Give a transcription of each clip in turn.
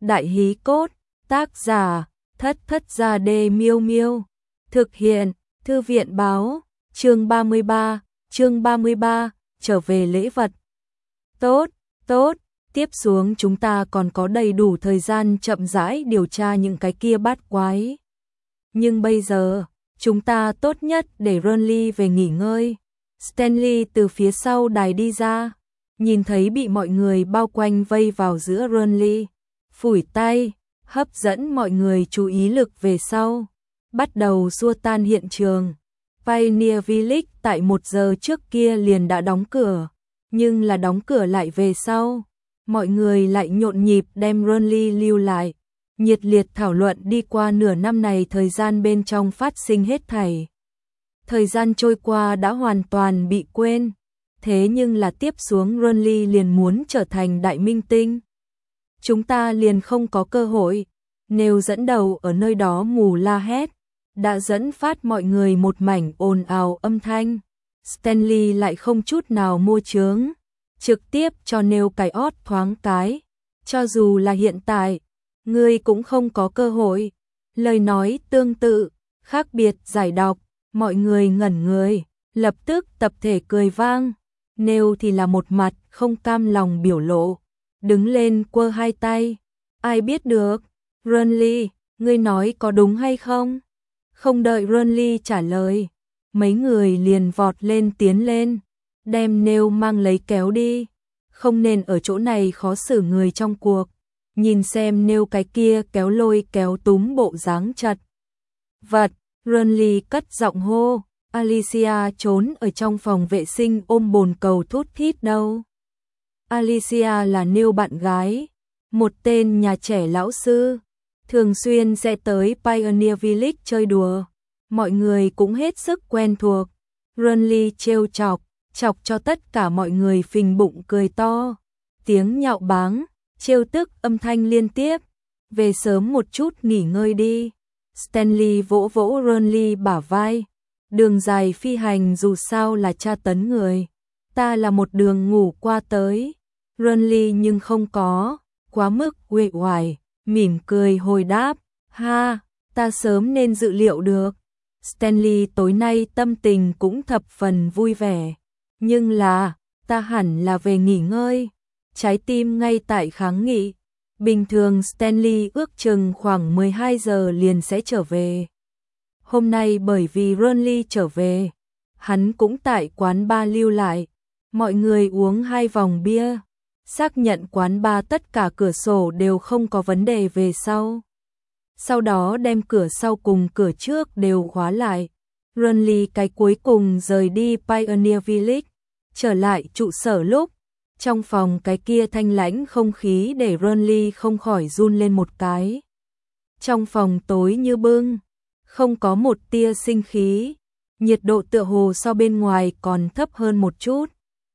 Đại hí cốt, tác giả, Thất Thất Gia Đê Miêu Miêu. Thực hiện, Thư viện báo, chương 33, trở về lễ vật. Tốt, tốt, tiếp xuống chúng ta còn có đầy đủ thời gian chậm rãi điều tra những cái kia bát quái. Nhưng bây giờ, chúng ta tốt nhất để Ronly về nghỉ ngơi. Stanley từ phía sau đài đi ra, nhìn thấy bị mọi người bao quanh vây vào giữa Ronly, phủi tay, hấp dẫn mọi người chú ý lực về sau, bắt đầu xua tan hiện trường. Pioneer Village tại 1 giờ trước kia liền đã đóng cửa, nhưng là đóng cửa lại về sau. Mọi người lại nhộn nhịp đem Ronly lưu lại, nhiệt liệt thảo luận đi qua nửa năm này thời gian bên trong phát sinh hết thảy. Thời gian trôi qua đã hoàn toàn bị quên, thế nhưng là tiếp xuống Ronly liền muốn trở thành đại minh tinh. Chúng ta liền không có cơ hội, nếu dẫn đầu ở nơi đó mù la hét, đã dẫn phát mọi người một mảnh ồn ào âm thanh. Stanley lại không chút nào mô chướng, trực tiếp cho nêu cái ót thoáng cái. Cho dù là hiện tại, ngươi cũng không có cơ hội. Lời nói tương tự, khác biệt giải đọc, mọi người ngẩn người, lập tức tập thể cười vang. Nêu thì là một mặt không cam lòng biểu lộ, đứng lên quơ hai tay. Ai biết được, Ronly, ngươi nói có đúng hay không? Không đợi Ronly trả lời, mấy người liền vọt lên tiến lên, đem Nêu mang lấy kéo đi. Không nên ở chỗ này khó xử người trong cuộc. Nhìn xem Nêu cái kia kéo lôi kéo túm bộ dáng chật vật, Ronly cất giọng hô. Alicia trốn ở trong phòng vệ sinh ôm bồn cầu thút thít đâu. Alicia là Nêu bạn gái, một tên nhà trẻ lão sư, thường xuyên sẽ tới Pioneer Village chơi đùa, mọi người cũng hết sức quen thuộc. Ronly trêu chọc cho tất cả mọi người phình bụng cười to, tiếng nhạo báng, trêu tức âm thanh liên tiếp. Về sớm một chút nghỉ ngơi đi. Stanley vỗ vỗ Ronly bả vai. Đường dài phi hành dù sao là tra tấn người, ta là một đường ngủ qua tới. Ronly nhưng không có quá mức uể oải, mỉm cười hồi đáp, ha, ta sớm nên dự liệu được. Stanley tối nay tâm tình cũng thập phần vui vẻ, nhưng là, ta hẳn là về nghỉ ngơi. Trái tim ngay tại kháng nghị. Bình thường Stanley ước chừng khoảng 12 giờ liền sẽ trở về. Hôm nay bởi vì Ronly trở về, hắn cũng tại quán bar lưu lại. Mọi người uống 2 vòng bia, xác nhận quán bar tất cả cửa sổ đều không có vấn đề về sau. Sau đó đem cửa sau cùng cửa trước đều khóa lại. Ronly cái cuối cùng rời đi Pioneer Village, trở lại trụ sở lúc. Trong phòng cái kia thanh lãnh không khí để Ronly không khỏi run lên một cái. Trong phòng tối như bưng, không có một tia sinh khí, nhiệt độ tựa hồ so bên ngoài còn thấp hơn một chút.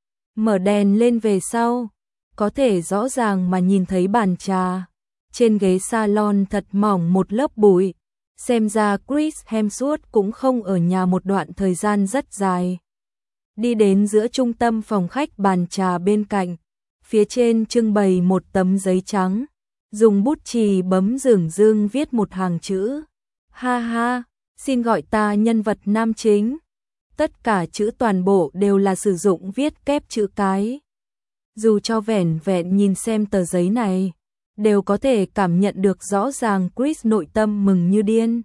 Mở đèn lên về sau, có thể rõ ràng mà nhìn thấy bàn trà. Trên ghế salon thật mỏng một lớp bụi, xem ra Chris Hemsworth cũng không ở nhà một đoạn thời gian rất dài. Đi đến giữa trung tâm phòng khách bàn trà bên cạnh, phía trên trưng bày một tấm giấy trắng, dùng bút chì bấm dửng dưng viết một hàng chữ. Ha ha, xin gọi ta nhân vật nam chính. Tất cả chữ toàn bộ đều là sử dụng viết kép chữ cái. Dù cho vẻn vẹn nhìn xem tờ giấy này, đều có thể cảm nhận được rõ ràng Chris nội tâm mừng như điên.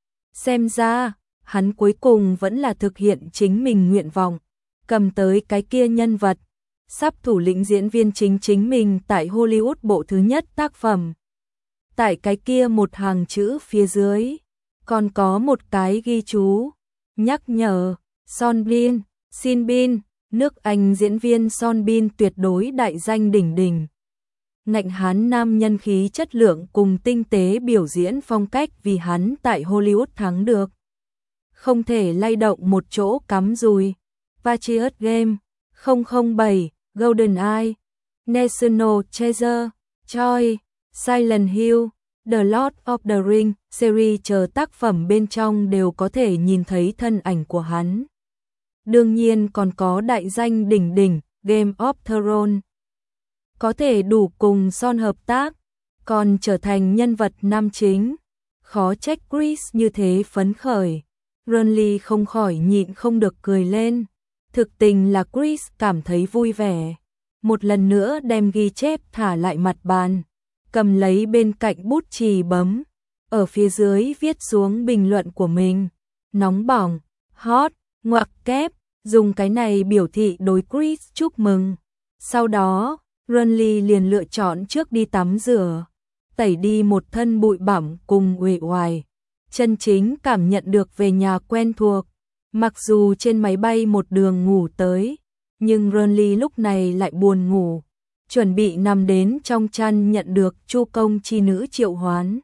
Xem ra, hắn cuối cùng vẫn là thực hiện chính mình nguyện vọng, cầm tới cái kia nhân vật, sắp thủ lĩnh diễn viên chính mình tại Hollywood bộ thứ nhất tác phẩm. Tại cái kia một hàng chữ phía dưới, còn có một cái ghi chú, nhắc nhở, Sean Bean, Sean Bean, nước Anh diễn viên Sean Bean tuyệt đối đại danh đỉnh đỉnh. Ngạnh hán nam nhân khí chất lượng cùng tinh tế biểu diễn phong cách vì hắn tại Hollywood thắng được. Không thể lay động một chỗ cắm rùi. Patriot Game, 007, GoldenEye, National Treasure, Troy, Silent Hill, The Lord of the Rings series chờ tác phẩm bên trong đều có thể nhìn thấy thân ảnh của hắn. Đương nhiên còn có đại danh đỉnh đỉnh Game of Thrones. Có thể đủ cùng Son hợp tác, còn trở thành nhân vật nam chính. Khó trách Chris như thế phấn khởi. Ronly không khỏi nhịn không được cười lên. Thực tình là Chris cảm thấy vui vẻ. Một lần nữa đem ghi chép thả lại mặt bàn, cầm lấy bên cạnh bút chì bấm, ở phía dưới viết xuống bình luận của mình. Nóng bỏng, hot, ngoặc kép, dùng cái này biểu thị đối Chris chúc mừng. Sau đó, Ronly liền lựa chọn trước đi tắm rửa, tẩy đi một thân bụi bặm cùng uể oải, chân chính cảm nhận được về nhà quen thuộc. Mặc dù trên máy bay một đường ngủ tới, nhưng Ronly lúc này lại buồn ngủ, chuẩn bị nằm đến trong chăn nhận được Chu công chi nữ triệu hoán.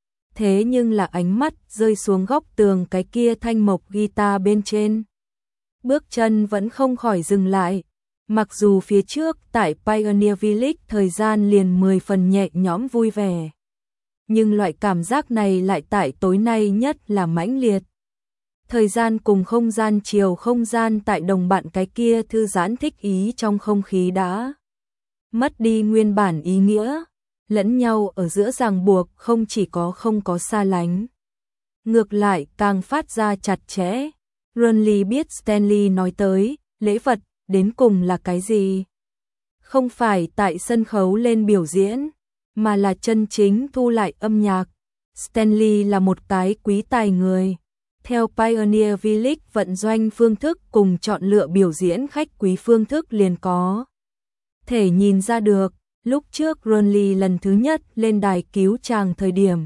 Thế nhưng là ánh mắt rơi xuống góc tường cái kia thanh mộc guitar bên trên. Bước chân vẫn không khỏi dừng lại. Mặc dù phía trước tại Pioneer Village thời gian liền 10 phần nhẹ nhõm vui vẻ, nhưng loại cảm giác này lại tại tối nay nhất là mãnh liệt. Thời gian cùng không gian chiều không gian tại đồng bạn cái kia thư giãn thích ý trong không khí đã mất đi nguyên bản ý nghĩa, lẫn nhau ở giữa ràng buộc không chỉ có không có xa lánh, ngược lại càng phát ra chặt chẽ. Ronly biết Stanley nói tới lễ vật đến cùng là cái gì? Không phải tại sân khấu lên biểu diễn, mà là chân chính thu lại âm nhạc. Stanley là một cái quý tài người. Theo Pioneer Village vận doanh phương thức cùng chọn lựa biểu diễn khách quý phương thức liền có thể nhìn ra được, lúc trước Ronly lần thứ nhất lên đài cứu chàng thời điểm,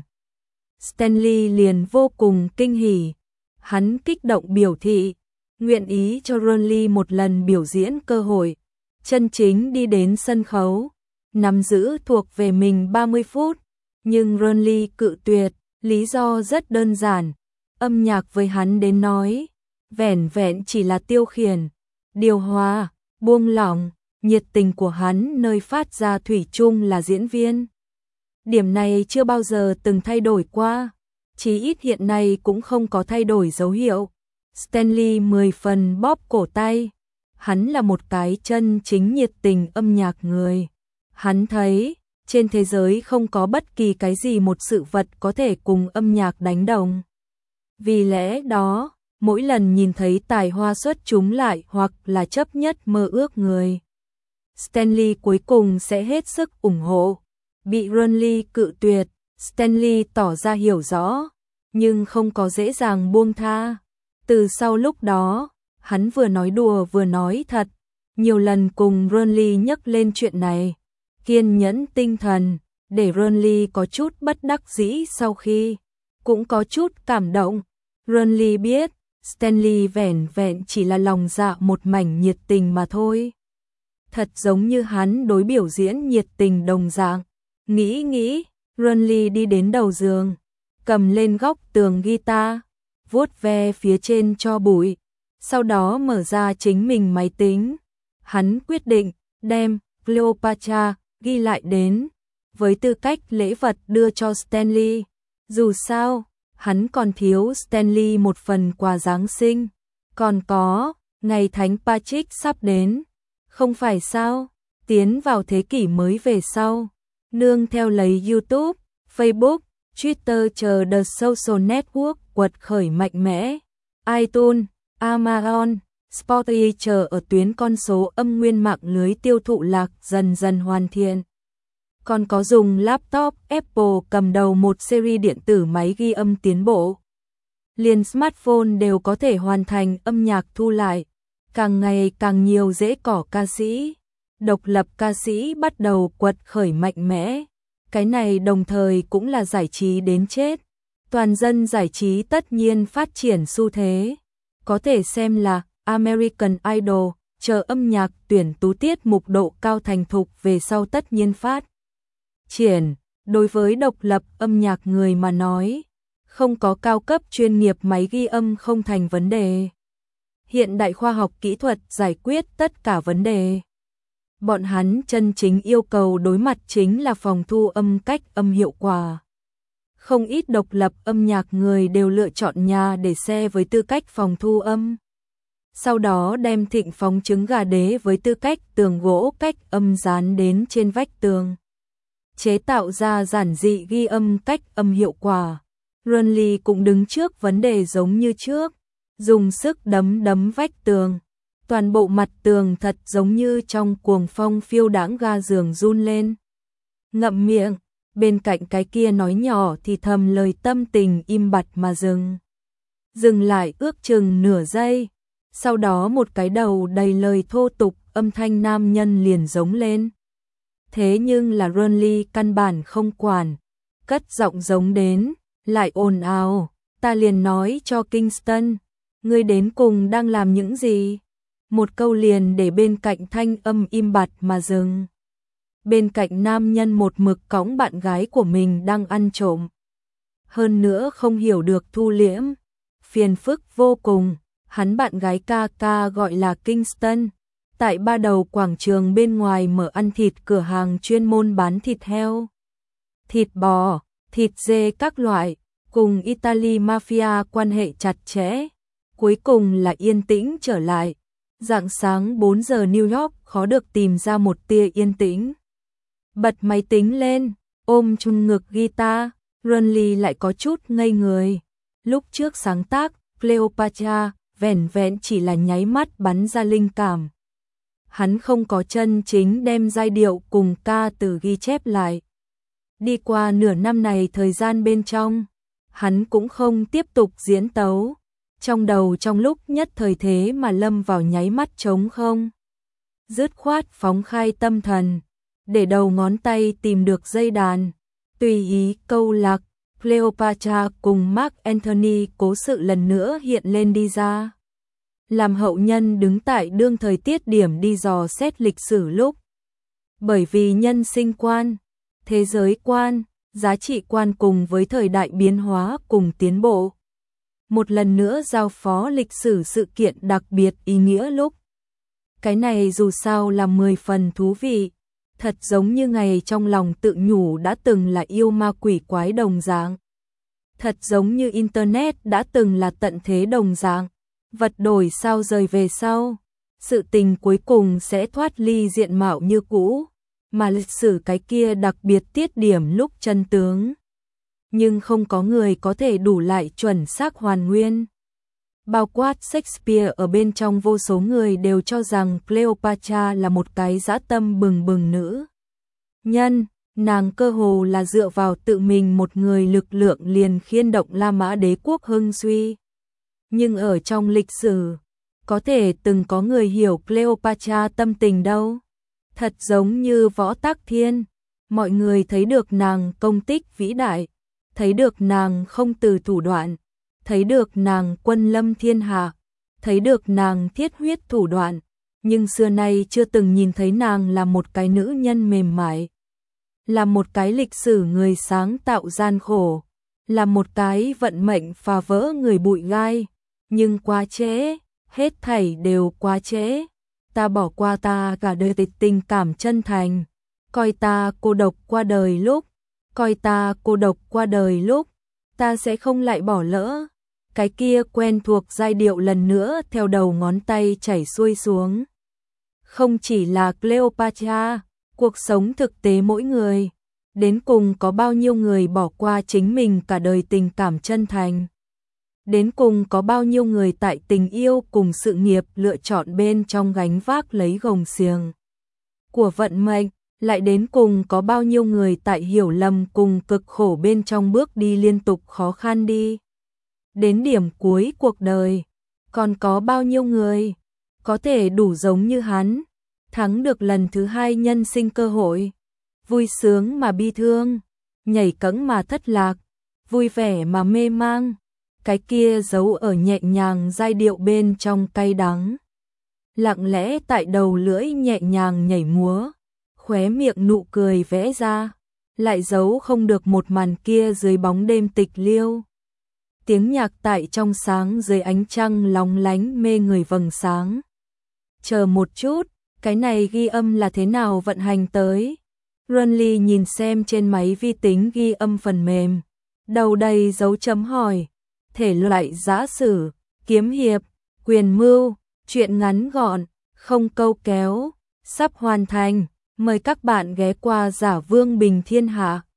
Stanley liền vô cùng kinh hỉ. Hắn kích động biểu thị, nguyện ý cho Ronly một lần biểu diễn cơ hội, chân chính đi đến sân khấu, nắm giữ thuộc về mình 30 phút. Nhưng Ronly cự tuyệt, lý do rất đơn giản. Âm nhạc với hắn đến nói, vẻn vẹn chỉ là tiêu khiển, điều hòa, buông lỏng, nhiệt tình của hắn nơi phát ra thủy chung là diễn viên. Điểm này chưa bao giờ từng thay đổi qua, chí ít hiện nay cũng không có thay đổi dấu hiệu. Stanley 10 phần bóp cổ tay, hắn là một cái chân chính nhiệt tình âm nhạc người. Hắn thấy, trên thế giới không có bất kỳ cái gì một sự vật có thể cùng âm nhạc đánh đồng. Vì lẽ đó, mỗi lần nhìn thấy tài hoa xuất chúng lại hoặc là chấp nhất mơ ước người, Stanley cuối cùng sẽ hết sức ủng hộ. Bị Ronly cự tuyệt, Stanley tỏ ra hiểu rõ, nhưng không có dễ dàng buông tha. Từ sau lúc đó, hắn vừa nói đùa vừa nói thật, nhiều lần cùng Ronly nhắc lên chuyện này, kiên nhẫn tinh thần, để Ronly có chút bất đắc dĩ sau khi, cũng có chút cảm động. Ronly biết, Stanley vẻn vẹn chỉ là lòng dạ một mảnh nhiệt tình mà thôi. Thật giống như hắn đối biểu diễn nhiệt tình đồng dạng. Nghĩ, Ronly đi đến đầu giường, cầm lên góc tường guitar, vuốt ve phía trên cho bụi, sau đó mở ra chính mình máy tính. Hắn quyết định đem Cleopatra ghi lại đến, với tư cách lễ vật đưa cho Stanley. Dù sao, hắn còn thiếu Stanley một phần quà Giáng sinh. Còn có, ngày Thánh Patrick sắp đến. Không phải sao, tiến vào thế kỷ mới về sau. Nương theo lấy YouTube, Facebook, Twitter chờ The Social Network quật khởi mạnh mẽ. iTunes, Amazon, Spotify chờ ở tuyến con số âm nguyên mạng lưới tiêu thụ lạc dần dần hoàn thiện. Còn có dùng laptop Apple cầm đầu một series điện tử máy ghi âm tiến bộ. Liền smartphone đều có thể hoàn thành âm nhạc thu lại. Càng ngày càng nhiều rễ cỏ ca sĩ, độc lập ca sĩ bắt đầu quật khởi mạnh mẽ. Cái này đồng thời cũng là giải trí đến chết. Toàn dân giải trí tất nhiên phát triển xu thế. Có thể xem là American Idol, chờ âm nhạc tuyển tú tiết mục độ cao thành thục về sau tất nhiên phát triển. Đối với độc lập âm nhạc người mà nói, không có cao cấp chuyên nghiệp máy ghi âm không thành vấn đề. Hiện đại khoa học kỹ thuật giải quyết tất cả vấn đề. Bọn hắn chân chính yêu cầu đối mặt chính là phòng thu âm cách âm hiệu quả. Không ít độc lập âm nhạc người đều lựa chọn nhà để xe với tư cách phòng thu âm. Sau đó đem thịnh phóng trứng gà đế với tư cách tường gỗ cách âm dán đến trên vách tường. chế tạo ra giản dị ghi âm cách âm hiệu quả. Runley cũng đứng trước vấn đề giống như trước, dùng sức đấm đấm vách tường. Toàn bộ mặt tường thật giống như trong cuồng phong phiêu đãng ga giường run lên. Ngậm miệng, bên cạnh cái kia nói nhỏ thì thầm lời tâm tình im bặt mà dừng. Dừng lại ước chừng nửa giây, sau đó một cái đầu đầy lời thô tục âm thanh nam nhân liền giống lên. Thế nhưng là Runley căn bản không quản, cất giọng giống đến, lại ồn ào, ta liền nói cho Kingston, ngươi đến cùng đang làm những gì? Một câu liền để bên cạnh thanh âm im bặt mà dừng. Bên cạnh nam nhân một mực cõng bạn gái của mình đang ăn trộm. Hơn nữa không hiểu được thu liễm, phiền phức vô cùng, hắn bạn gái ca ca gọi là Kingston. Tại ba đầu quảng trường bên ngoài mở ăn thịt cửa hàng chuyên môn bán thịt heo, thịt bò, thịt dê các loại, cùng Italy Mafia quan hệ chặt chẽ. Cuối cùng là yên tĩnh trở lại. Rạng sáng 4 giờ New York khó được tìm ra một tia yên tĩnh. Bật máy tính lên, ôm chung ngực guitar, Runley lại có chút ngây người. Lúc trước sáng tác, Cleopatra, vẻn vẹn chỉ là nháy mắt bắn ra linh cảm. Hắn không có chân chính đem giai điệu cùng ca từ ghi chép lại. Đi qua nửa năm này thời gian bên trong, hắn cũng không tiếp tục diễn tấu. Trong đầu trong lúc nhất thời thế mà lâm vào nháy mắt trống không. Dứt khoát phóng khai tâm thần, để đầu ngón tay tìm được dây đàn, tùy ý câu lạc, Cleopatra cùng Mark Anthony cố sự lần nữa hiện lên đi ra. Làm hậu nhân đứng tại đương thời tiết điểm đi dò xét lịch sử lúc. Bởi vì nhân sinh quan, thế giới quan, giá trị quan cùng với thời đại biến hóa cùng tiến bộ. Một lần nữa giao phó lịch sử sự kiện đặc biệt ý nghĩa lúc. Cái này dù sao là 10 phần thú vị, thật giống như ngày trong lòng tự nhủ đã từng là yêu ma quỷ quái đồng dạng. Thật giống như Internet đã từng là tận thế đồng dạng, vật đổi sao rời về sau. Sự tình cuối cùng sẽ thoát ly diện mạo như cũ, mà lịch sử cái kia đặc biệt tiết điểm lúc chân tướng. Nhưng không có người có thể đủ lại chuẩn xác hoàn nguyên. Bao quát Shakespeare ở bên trong vô số người đều cho rằng Cleopatra là một cái dã tâm bừng bừng nữ nhân, nàng cơ hồ là dựa vào tự mình một người lực lượng liền khiên động La Mã đế quốc hưng suy. Nhưng ở trong lịch sử, có thể từng có người hiểu Cleopatra tâm tình đâu. Thật giống như Võ Tắc Thiên, mọi người thấy được nàng công tích vĩ đại, thấy được nàng không từ thủ đoạn, thấy được nàng quân lâm thiên hạ, thấy được nàng thiết huyết thủ đoạn, nhưng xưa nay chưa từng nhìn thấy nàng là một cái nữ nhân mềm mại, là một cái lịch sử người sáng tạo gian khổ, là một cái vận mệnh phá vỡ người bụi gai, nhưng quá trễ, hết thảy đều quá trễ. Ta bỏ qua ta cả đời tình cảm chân thành, coi ta cô độc qua đời lúc, coi ta cô độc qua đời lúc, ta sẽ không lại bỏ lỡ. Cái kia quen thuộc giai điệu lần nữa theo đầu ngón tay chảy xuôi xuống. Không chỉ là Cleopatra, cuộc sống thực tế mỗi người, đến cùng có bao nhiêu người bỏ qua chính mình cả đời tình cảm chân thành. Đến cùng có bao nhiêu người tại tình yêu cùng sự nghiệp lựa chọn bên trong gánh vác lấy gồng xiềng của vận mệnh, lại đến cùng có bao nhiêu người tại hiểu lầm cùng cực khổ bên trong bước đi liên tục khó khăn đi. Đến điểm cuối cuộc đời, còn có bao nhiêu người có thể đủ giống như hắn, thắng được lần thứ hai nhân sinh cơ hội, vui sướng mà bi thương, nhảy cẫng mà thất lạc, vui vẻ mà mê mang. Cái kia giấu ở nhẹ nhàng giai điệu bên trong cay đắng, lặng lẽ tại đầu lưỡi nhẹ nhàng nhảy múa, khóe miệng nụ cười vẽ ra, lại giấu không được một màn kia dưới bóng đêm tịch liêu. Tiếng nhạc tại trong sáng dưới ánh trăng lóng lánh mê người vầng sáng. Chờ một chút, cái này ghi âm là thế nào vận hành tới? Runley nhìn xem trên máy vi tính ghi âm phần mềm, đầu đầy dấu chấm hỏi. Thể loại giã sử, kiếm hiệp, quyền mưu, truyện ngắn gọn, không câu kéo, sắp hoàn thành. Mời các bạn ghé qua Giả Vương Bình Thiên Hạ.